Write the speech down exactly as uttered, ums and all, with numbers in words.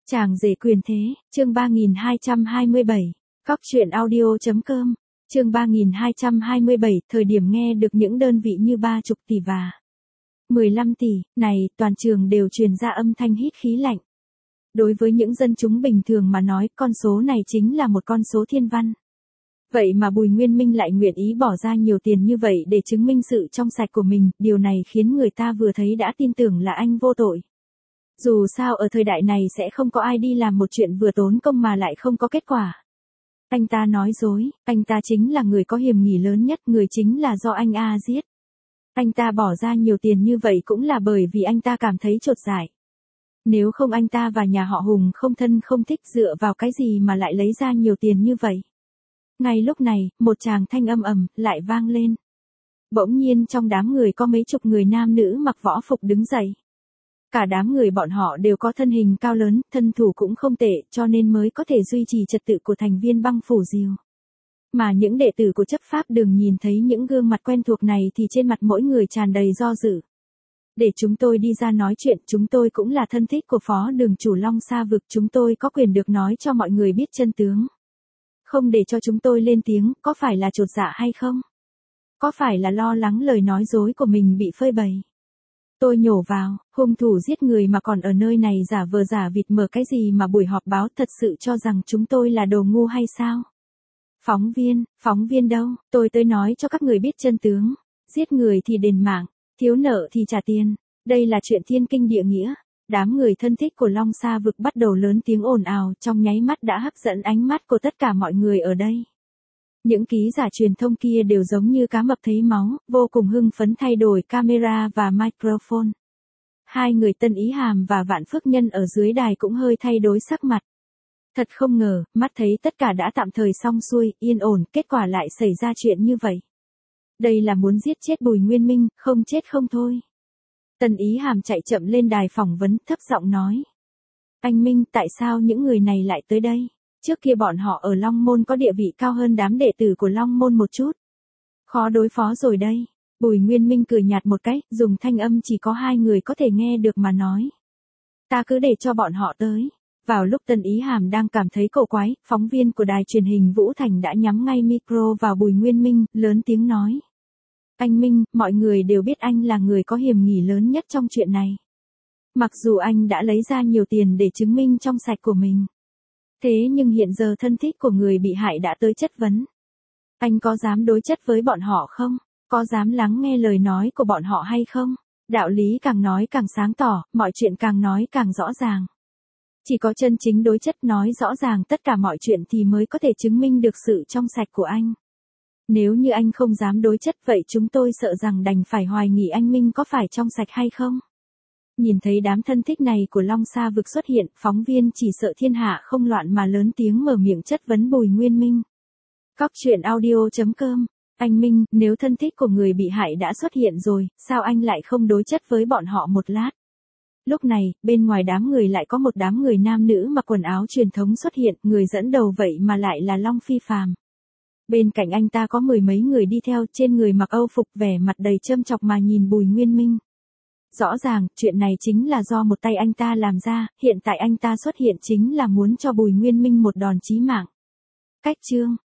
Chàng rể quyền thế, chương ba nghìn hai trăm hai mươi bảy. Cóc truyện audio.com, chương ba nghìn hai trăm hai mươi bảy, thời điểm nghe được những đơn vị như ba chục tỷ và mười lăm tỷ, này, toàn trường đều truyền ra âm thanh hít khí lạnh. Đối với những dân chúng bình thường mà nói, con số này chính là một con số thiên văn. Vậy mà Bùi Nguyên Minh lại nguyện ý bỏ ra nhiều tiền như vậy để chứng minh sự trong sạch của mình, điều này khiến người ta vừa thấy đã tin tưởng là anh vô tội. Dù sao ở thời đại này sẽ không có ai đi làm một chuyện vừa tốn công mà lại không có kết quả. Anh ta nói dối, anh ta chính là người có hiểm nghi lớn nhất, người chính là do anh A giết. Anh ta bỏ ra nhiều tiền như vậy cũng là bởi vì anh ta cảm thấy chột dại. Nếu không anh ta và nhà họ Hùng không thân không thích, dựa vào cái gì mà lại lấy ra nhiều tiền như vậy. Ngay lúc này, một tràng thanh âm ầm lại vang lên. Bỗng nhiên trong đám người có mấy chục người nam nữ mặc võ phục đứng dậy. Cả đám người bọn họ đều có thân hình cao lớn, thân thủ cũng không tệ, cho nên mới có thể duy trì trật tự của thành viên băng phủ diều. Mà những đệ tử của chấp pháp đường nhìn thấy những gương mặt quen thuộc này thì trên mặt mỗi người tràn đầy do dự. Để chúng tôi đi ra nói chuyện, chúng tôi cũng là thân thích của phó đường chủ Long Sa Vực, chúng tôi có quyền được nói cho mọi người biết chân tướng. Không để cho chúng tôi lên tiếng, có phải là chột dạ hay không? Có phải là lo lắng lời nói dối của mình bị phơi bày? Tôi nhổ vào, hung thủ giết người mà còn ở nơi này giả vờ giả vịt mở cái gì mà buổi họp báo, thật sự cho rằng chúng tôi là đồ ngu hay sao? Phóng viên, phóng viên đâu, tôi tới nói cho các người biết chân tướng. Giết người thì đền mạng, thiếu nợ thì trả tiền. Đây là chuyện thiên kinh địa nghĩa. Đám người thân thích của Long Sa Vực bắt đầu lớn tiếng ồn ào, trong nháy mắt đã hấp dẫn ánh mắt của tất cả mọi người ở đây. Những ký giả truyền thông kia đều giống như cá mập thấy máu, vô cùng hưng phấn thay đổi camera và microphone. Hai người Tân Ý Hàm và Vạn Phước Nhân ở dưới đài cũng hơi thay đổi sắc mặt. Thật không ngờ, mắt thấy tất cả đã tạm thời xong xuôi, yên ổn, kết quả lại xảy ra chuyện như vậy. Đây là muốn giết chết Bùi Nguyên Minh, không chết không thôi. Tân Ý Hàm chạy chậm lên đài phỏng vấn, thấp giọng nói. Anh Minh, tại sao những người này lại tới đây? Trước kia bọn họ ở Long Môn có địa vị cao hơn đám đệ tử của Long Môn một chút. Khó đối phó rồi đây. Bùi Nguyên Minh cười nhạt một cái, dùng thanh âm chỉ có hai người có thể nghe được mà nói. Ta cứ để cho bọn họ tới. Vào lúc Tân Ý Hàm đang cảm thấy cổ quái, phóng viên của đài truyền hình Vũ Thành đã nhắm ngay micro vào Bùi Nguyên Minh, lớn tiếng nói. Anh Minh, mọi người đều biết anh là người có hiểm nghi lớn nhất trong chuyện này. Mặc dù anh đã lấy ra nhiều tiền để chứng minh trong sạch của mình. Thế nhưng hiện giờ thân thích của người bị hại đã tới chất vấn. Anh có dám đối chất với bọn họ không? Có dám lắng nghe lời nói của bọn họ hay không? Đạo lý càng nói càng sáng tỏ, mọi chuyện càng nói càng rõ ràng. Chỉ có chân chính đối chất nói rõ ràng tất cả mọi chuyện thì mới có thể chứng minh được sự trong sạch của anh. Nếu như anh không dám đối chất vậy chúng tôi sợ rằng đành phải hoài nghi anh Minh có phải trong sạch hay không. Nhìn thấy đám thân thích này của Long Sa Vực xuất hiện, phóng viên chỉ sợ thiên hạ không loạn mà lớn tiếng mở miệng chất vấn Bùi Nguyên Minh. Cóc truyện audio.com, anh Minh, nếu thân thích của người bị hại đã xuất hiện rồi, sao anh lại không đối chất với bọn họ một lát? Lúc này, bên ngoài đám người lại có một đám người nam nữ mặc quần áo truyền thống xuất hiện, người dẫn đầu vậy mà lại là Long Phi Phàm. Bên cạnh anh ta có mười mấy người đi theo, trên người mặc âu phục, vẻ mặt đầy châm chọc mà nhìn Bùi Nguyên Minh. Rõ ràng, chuyện này chính là do một tay anh ta làm ra, hiện tại anh ta xuất hiện chính là muốn cho Bùi Nguyên Minh một đòn chí mạng. Cách chương,